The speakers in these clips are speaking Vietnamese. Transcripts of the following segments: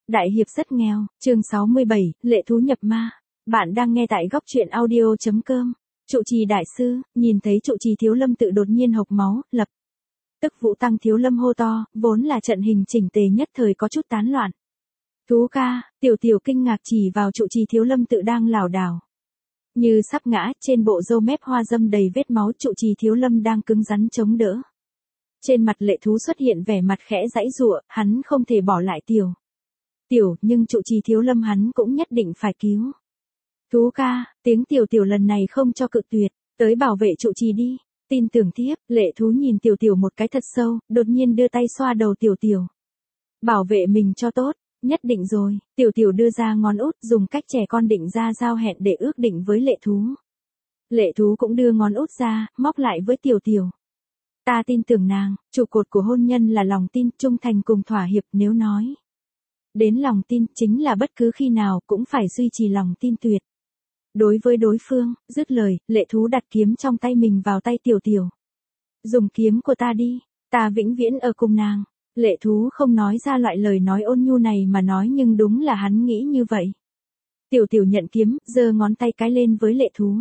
Đại hiệp rất nghèo, chương 67, lệ thú nhập ma. Bạn đang nghe tại góc truyện audio.com. Trụ trì đại sư, nhìn thấy trụ trì Thiếu Lâm tự đột nhiên hộc máu, lập tức Vũ Tăng Thiếu Lâm hô to, vốn là trận hình chỉnh tề nhất thời có chút tán loạn. Thú ca, tiểu tiểu kinh ngạc chỉ vào trụ trì Thiếu Lâm tự đang lảo đảo như sắp ngã, trên bộ râu mép hoa dâm đầy vết máu, trụ trì Thiếu Lâm đang cứng rắn chống đỡ. Trên mặt lệ thú xuất hiện vẻ mặt khẽ giãy giụa, hắn không thể bỏ lại tiểu, nhưng trụ trì Thiếu Lâm hắn cũng nhất định phải cứu. Thú ca, tiếng tiểu lần này không cho cự tuyệt, tới bảo vệ trụ trì đi, tin tưởng thiếp. Lệ thú nhìn tiểu một cái thật sâu, đột nhiên đưa tay xoa đầu tiểu. Bảo vệ mình cho tốt, nhất định rồi. Tiểu đưa ra ngón út, dùng cách trẻ con định ra giao hẹn để ước định với lệ thú. Lệ thú cũng đưa ngón út ra, móc lại với tiểu. Ta tin tưởng nàng, trụ cột của hôn nhân là lòng tin, trung thành cùng thỏa hiệp, nếu nói đến lòng tin, chính là bất cứ khi nào cũng phải duy trì lòng tin tuyệt đối với đối phương. Dứt lời, lệ thú đặt kiếm trong tay mình vào tay tiểu. Dùng kiếm của ta đi, ta vĩnh viễn ở cùng nàng. Lệ thú không nói ra loại lời nói ôn nhu này mà nói, nhưng đúng là hắn nghĩ như vậy. Tiểu nhận kiếm, giơ ngón tay cái lên với lệ thú.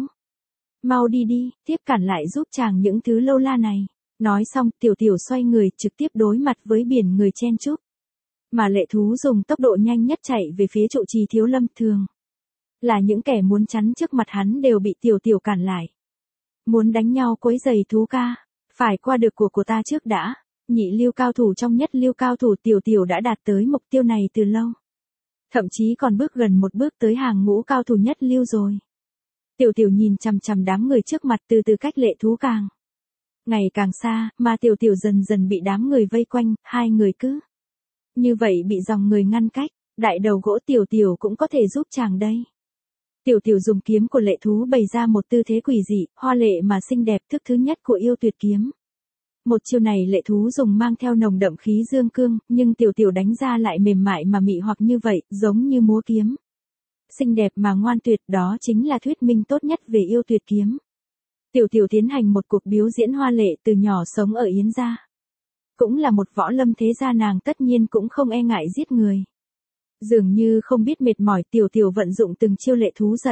Mau đi, tiếp cản lại giúp chàng những thứ lâu la này. Nói xong, tiểu xoay người, trực tiếp đối mặt với biển người chen chúc. Mà lệ thú dùng tốc độ nhanh nhất chạy về phía trụ trì Thiếu Lâm. Thường là những kẻ muốn chắn trước mặt hắn đều bị tiểu cản lại. Muốn đánh nhau quấy giày thú ca, phải qua được của ta trước đã. Nhị lưu cao thủ trong nhất lưu cao thủ, tiểu đã đạt tới mục tiêu này từ lâu. Thậm chí còn bước gần một bước tới hàng ngũ cao thủ nhất lưu rồi. Tiểu nhìn chằm đám người trước mặt, từ cách lệ thú càng ngày càng xa, mà tiểu dần dần bị đám người vây quanh, hai người cứ như vậy bị dòng người ngăn cách. Đại đầu gỗ, tiểu cũng có thể giúp chàng đây. Tiểu dùng kiếm của lệ thú bày ra một tư thế quỷ dị, hoa lệ mà xinh đẹp, thức thứ nhất của yêu tuyệt kiếm. Một chiêu này lệ thú dùng mang theo nồng đậm khí dương cương, nhưng tiểu đánh ra lại mềm mại mà mị hoặc như vậy, giống như múa kiếm. Xinh đẹp mà ngoan tuyệt, đó chính là thuyết minh tốt nhất về yêu tuyệt kiếm. Tiểu tiến hành một cuộc biểu diễn hoa lệ, từ nhỏ sống ở Yến gia. Cũng là một võ lâm thế gia, nàng tất nhiên cũng không e ngại giết người. Dường như không biết mệt mỏi, tiểu vận dụng từng chiêu lệ thú dạy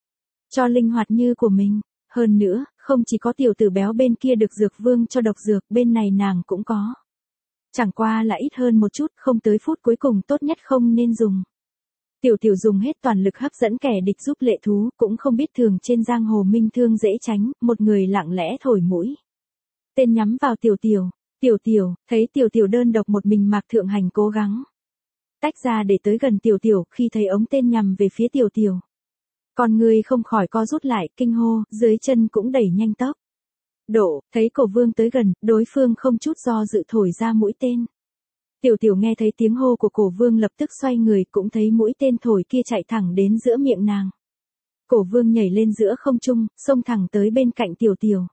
cho linh hoạt như của mình. Hơn nữa, không chỉ có tiểu tử béo bên kia được dược vương cho độc dược, bên này nàng cũng có. Chẳng qua là ít hơn một chút, không tới phút cuối cùng, tốt nhất không nên dùng. Tiểu dùng hết toàn lực hấp dẫn kẻ địch giúp lệ thú, cũng không biết thường trên giang hồ minh thương dễ tránh, một người lặng lẽ thổi mũi tên nhắm vào tiểu. Thấy tiểu đơn độc một mình, Mạc Thượng Hành cố gắng tách ra để tới gần tiểu, khi thấy ống tên nhằm về phía tiểu. Con người không khỏi co rút lại, kinh hô, dưới chân cũng đẩy nhanh tốc độ, thấy Cổ Vương tới gần, đối phương không chút do dự thổi ra mũi tên. Tiểu nghe thấy tiếng hô của Cổ Vương lập tức xoay người, cũng thấy mũi tên thổi kia chạy thẳng đến giữa miệng nàng. Cổ Vương nhảy lên giữa không trung, xông thẳng tới bên cạnh tiểu.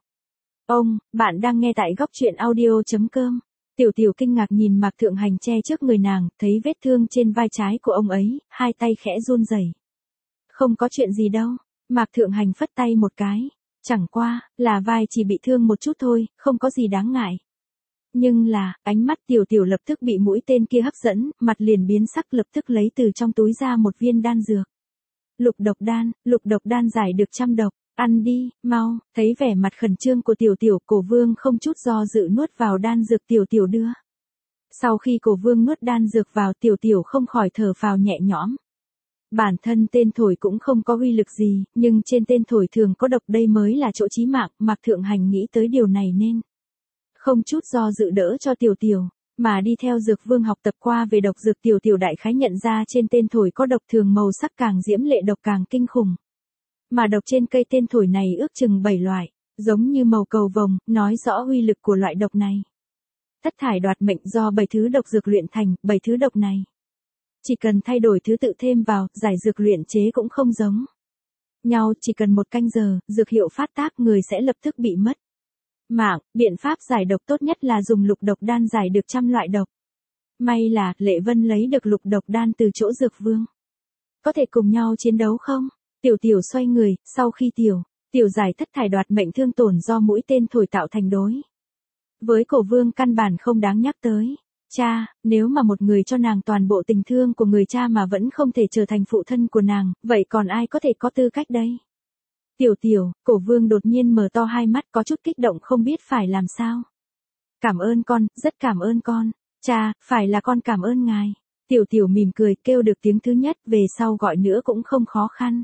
Bạn đang nghe tại góc truyện audio.com. Tiểu kinh ngạc nhìn Mạc Thượng Hành che trước người nàng, thấy vết thương trên vai trái của ông ấy, hai tay khẽ run rẩy. Không có chuyện gì đâu. Mạc Thượng Hành phất tay một cái. Chẳng qua, là vai chỉ bị thương một chút thôi, không có gì đáng ngại. Nhưng là, ánh mắt tiểu lập tức bị mũi tên kia hấp dẫn, mặt liền biến sắc, lập tức lấy từ trong túi ra một viên đan dược. Lục độc đan giải được 100 độc, ăn đi, mau. Thấy vẻ mặt khẩn trương của tiểu, Cổ Vương không chút do dự nuốt vào đan dược tiểu đưa. Sau khi Cổ Vương nuốt đan dược vào, tiểu không khỏi thở phào nhẹ nhõm. Bản thân tên thổi cũng không có uy lực gì, nhưng trên tên thổi thường có độc, đây mới là chỗ chí mạng. Mạc Thượng Hành nghĩ tới điều này nên không chút do dự đỡ cho tiểu, mà đi theo dược vương học tập qua về độc dược. Tiểu đại khái nhận ra trên tên thổi có độc, thường màu sắc càng diễm lệ, độc càng kinh khủng. Mà độc trên cây tên thổi này ước chừng 7 loại, giống như màu cầu vồng, nói rõ uy lực của loại độc này. Thất thải đoạt mệnh, do 7 thứ độc dược luyện thành, 7 thứ độc này chỉ cần thay đổi thứ tự thêm vào, giải dược luyện chế cũng không giống nhau, chỉ cần 1 canh giờ, dược hiệu phát tác, người sẽ lập tức bị mất mạng. Biện pháp giải độc tốt nhất là dùng lục độc đan giải được 100 loại độc. May là, Lệ Vân lấy được lục độc đan từ chỗ dược vương. Có thể cùng nhau chiến đấu không? Tiểu xoay người, sau khi tiểu giải thất thải đoạt mệnh thương tổn do mũi tên thổi tạo thành đối với Cổ Vương căn bản không đáng nhắc tới. Cha, nếu mà một người cho nàng toàn bộ tình thương của người cha mà vẫn không thể trở thành phụ thân của nàng, vậy còn ai có thể có tư cách đây? Tiểu Tiểu, Cổ Vương đột nhiên mở to hai mắt có chút kích động không biết phải làm sao. Cảm ơn con, rất cảm ơn con. Cha, phải là con cảm ơn ngài. Tiểu Tiểu mỉm cười kêu được tiếng thứ nhất, về sau gọi nữa cũng không khó khăn.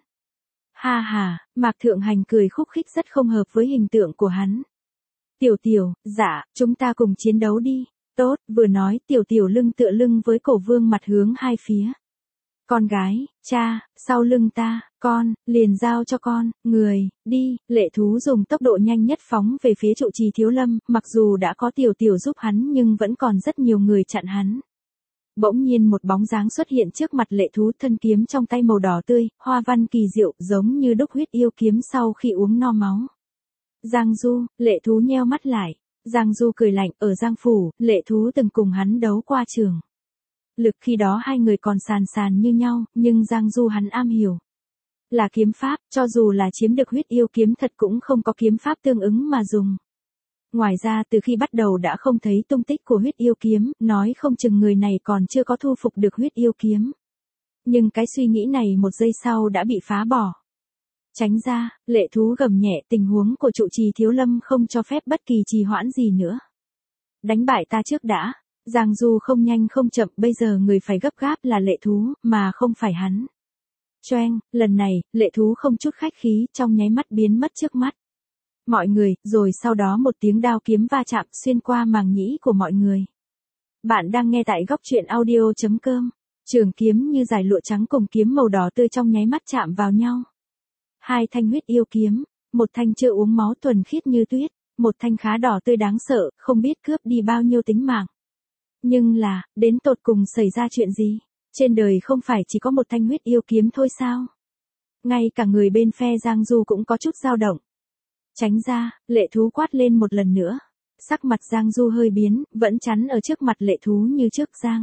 Ha ha, Mạc Thượng Hành cười khúc khích rất không hợp với hình tượng của hắn. Tiểu Tiểu, dạ, chúng ta cùng chiến đấu đi. Tốt, vừa nói Tiểu Tiểu lưng tựa lưng với Cổ Vương mặt hướng hai phía. Con gái, cha, sau lưng ta, con, liền giao cho con, người, đi, lệ thú dùng tốc độ nhanh nhất phóng về phía trụ trì Thiếu Lâm, mặc dù đã có Tiểu Tiểu giúp hắn nhưng vẫn còn rất nhiều người chặn hắn. Bỗng nhiên một bóng dáng xuất hiện trước mặt lệ thú, thân kiếm trong tay màu đỏ tươi, hoa văn kỳ diệu giống như đúc huyết yêu kiếm sau khi uống no máu. Giang Du, lệ thú nheo mắt lại. Giang Du cười lạnh, ở Giang Phủ, lệ thú từng cùng hắn đấu qua trường. Lực khi đó hai người còn sàn sàn như nhau, nhưng Giang Du hắn am hiểu. Là kiếm pháp, cho dù là chiếm được huyết yêu kiếm thật cũng không có kiếm pháp tương ứng mà dùng. Ngoài ra từ khi bắt đầu đã không thấy tung tích của huyết yêu kiếm, nói không chừng người này còn chưa có thu phục được huyết yêu kiếm. Nhưng cái suy nghĩ này một giây sau đã bị phá bỏ. Tránh ra, lệ thú gầm nhẹ, tình huống của trụ trì Thiếu Lâm không cho phép bất kỳ trì hoãn gì nữa. Đánh bại ta trước đã. Giang Du không nhanh không chậm, bây giờ người phải gấp gáp là lệ thú, mà không phải hắn. Choeng, lần này, lệ thú không chút khách khí, trong nháy mắt biến mất trước mắt. Mọi người, rồi sau đó một tiếng đao kiếm va chạm xuyên qua màng nhĩ của mọi người. Bạn đang nghe tại góc truyện audio.com. Trường kiếm như dải lụa trắng cùng kiếm màu đỏ tươi trong nháy mắt chạm vào nhau. Hai thanh huyết yêu kiếm, một thanh chưa uống máu thuần khiết như tuyết, một thanh khá đỏ tươi đáng sợ, không biết cướp đi bao nhiêu tính mạng. Nhưng là, đến tột cùng xảy ra chuyện gì? Trên đời không phải chỉ có một thanh huyết yêu kiếm thôi sao? Ngay cả người bên phe Giang Du cũng có chút dao động. Tránh ra, lệ thú quát lên một lần nữa. Sắc mặt Giang Du hơi biến, vẫn chắn ở trước mặt lệ thú như trước Giang.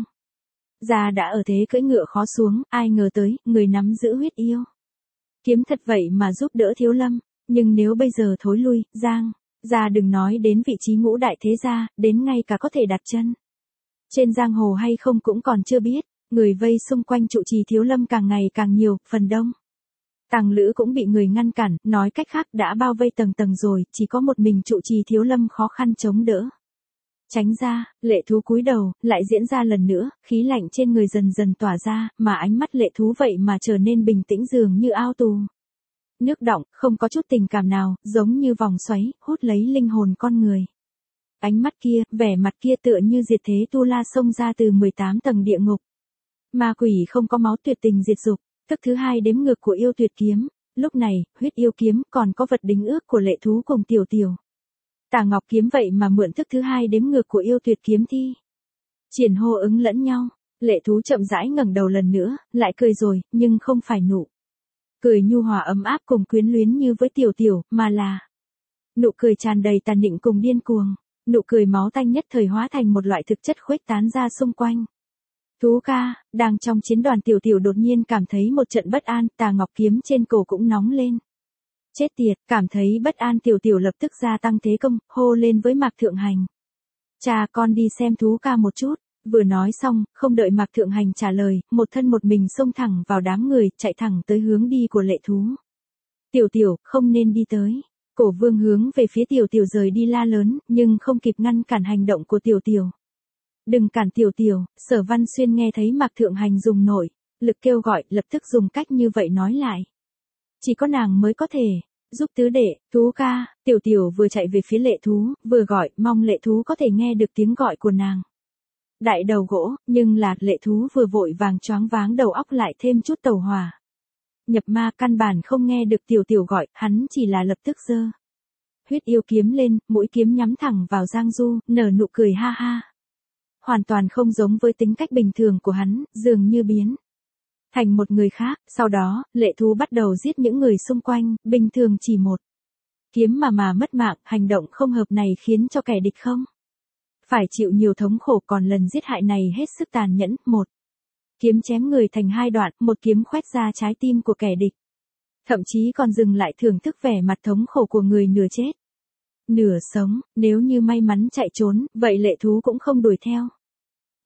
Già đã ở thế cưỡi ngựa khó xuống, ai ngờ tới, người nắm giữ huyết yêu. Kiếm thật vậy mà giúp đỡ Thiếu Lâm, nhưng nếu bây giờ thối lui, Giang, già đừng nói đến vị trí ngũ đại thế gia, đến ngay cả có thể đặt chân trên giang hồ hay không cũng còn chưa biết, người vây xung quanh trụ trì Thiếu Lâm càng ngày càng nhiều, phần đông. Tàng Lữ cũng bị người ngăn cản, nói cách khác đã bao vây tầng tầng rồi, chỉ có một mình trụ trì Thiếu Lâm khó khăn chống đỡ. Tránh ra, lệ thú cúi đầu, lại diễn ra lần nữa, khí lạnh trên người dần dần tỏa ra, mà ánh mắt lệ thú vậy mà trở nên bình tĩnh dường như ao tù. Nước đọng, không có chút tình cảm nào, giống như vòng xoáy, hút lấy linh hồn con người. Ánh mắt kia, vẻ mặt kia tựa như diệt thế tu la xông ra từ 18 tầng địa ngục. Ma quỷ không có máu tuyệt tình diệt dục, tức thứ hai đếm ngược của yêu tuyệt kiếm. Lúc này, huyết yêu kiếm còn có vật đính ước của lệ thú cùng Tiểu Tiểu. Tà Ngọc kiếm vậy mà mượn thức thứ hai đếm ngược của yêu tuyệt kiếm thi. Triển hô ứng lẫn nhau, lệ thú chậm rãi ngẩng đầu lần nữa, lại cười rồi, nhưng không phải nụ cười nhu hòa ấm áp cùng quyến luyến như với Tiểu Tiểu, mà là nụ cười tràn đầy tàn nịnh cùng điên cuồng, nụ cười máu tanh nhất thời hóa thành một loại thực chất khuếch tán ra xung quanh. Thú ca, đang trong chiến đoàn Tiểu Tiểu đột nhiên cảm thấy một trận bất an, Tà Ngọc kiếm trên cổ cũng nóng lên. Chết tiệt, cảm thấy bất an Tiểu Tiểu lập tức gia tăng thế công, hô lên với Mạc Thượng Hành. Cha con đi xem thú ca một chút, vừa nói xong, không đợi Mạc Thượng Hành trả lời, một thân một mình xông thẳng vào đám người, chạy thẳng tới hướng đi của lệ thú. Tiểu Tiểu, không nên đi tới. Cổ Vương hướng về phía Tiểu Tiểu rời đi la lớn, nhưng không kịp ngăn cản hành động của Tiểu Tiểu. Đừng cản Tiểu Tiểu, Sở Văn Xuyên nghe thấy Mạc Thượng Hành dùng nội lực kêu gọi, lập tức dùng cách như vậy nói lại. Chỉ có nàng mới có thể giúp tứ đệ, thú ca. Tiểu Tiểu vừa chạy về phía lệ thú, vừa gọi, mong lệ thú có thể nghe được tiếng gọi của nàng. Đại đầu gỗ, nhưng là lệ thú vừa vội vàng choáng váng đầu óc lại thêm chút tàu hỏa. Nhập ma căn bản không nghe được Tiểu Tiểu gọi, hắn chỉ là lập tức giơ huyết yêu kiếm lên, mũi kiếm nhắm thẳng vào Giang Du, nở nụ cười ha ha. Hoàn toàn không giống với tính cách bình thường của hắn, dường như biến thành một người khác. Sau đó, lệ thú bắt đầu giết những người xung quanh, bình thường chỉ một kiếm mà mất mạng, hành động không hợp này khiến cho kẻ địch không phải chịu nhiều thống khổ, còn lần giết hại này hết sức tàn nhẫn. Một kiếm chém người thành hai đoạn, một kiếm khoét ra trái tim của kẻ địch. Thậm chí còn dừng lại thưởng thức vẻ mặt thống khổ của người nửa chết nửa sống, nếu như may mắn chạy trốn, vậy lệ thú cũng không đuổi theo.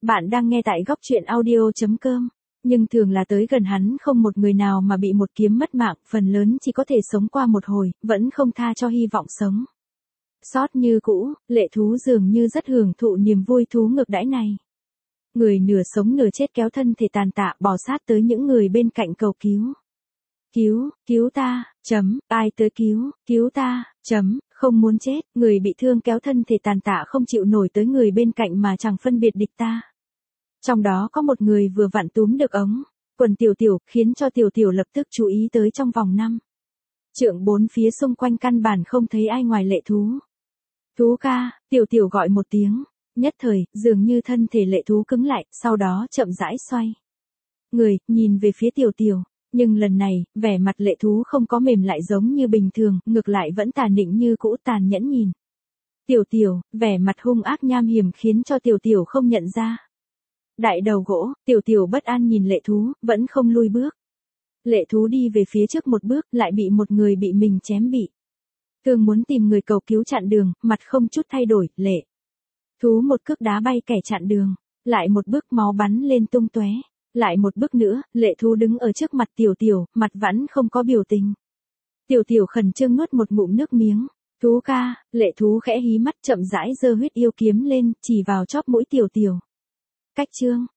Bạn đang nghe tại góc chuyện audio.com. Nhưng thường là tới gần hắn không một người nào mà bị một kiếm mất mạng, phần lớn chỉ có thể sống qua một hồi, vẫn không tha cho hy vọng sống. Sót như cũ, lệ thú dường như rất hưởng thụ niềm vui thú ngược đãi này. Người nửa sống nửa chết kéo thân thể tàn tạ bò sát tới những người bên cạnh cầu cứu. Cứu ta, ai tới cứu ta, không muốn chết, người bị thương kéo thân thể tàn tạ không chịu nổi tới người bên cạnh mà chẳng phân biệt địch ta. Trong đó có một người vừa vặn túm được ống quần Tiểu Tiểu, khiến cho Tiểu Tiểu lập tức chú ý tới trong vòng 5 trượng bốn phía xung quanh căn bản không thấy ai ngoài lệ thú. Thú ca, Tiểu Tiểu gọi một tiếng, nhất thời, dường như thân thể lệ thú cứng lại, sau đó chậm rãi xoay người, nhìn về phía Tiểu Tiểu. Nhưng lần này, vẻ mặt lệ thú không có mềm lại giống như bình thường, ngược lại vẫn tàn nịnh như cũ, tàn nhẫn nhìn. Tiểu Tiểu, vẻ mặt hung ác nham hiểm khiến cho Tiểu Tiểu không nhận ra. Đại đầu gỗ, Tiểu Tiểu bất an nhìn lệ thú, vẫn không lui bước. Lệ thú đi về phía trước một bước, lại bị một người bị mình chém bị thương muốn tìm người cầu cứu chặn đường, mặt không chút thay đổi, lệ thú một cước đá bay kẻ chặn đường, lại một bước máu bắn lên tung tóe. Lại một bước nữa, lệ thú đứng ở trước mặt Tiểu Tiểu, mặt vẫn không có biểu tình. Tiểu Tiểu khẩn trương nuốt một ngụm nước miếng. Thú ca, lệ thú khẽ hí mắt chậm rãi giơ huyết yêu kiếm lên, chỉ vào chóp mũi Tiểu Tiểu. Cách chương,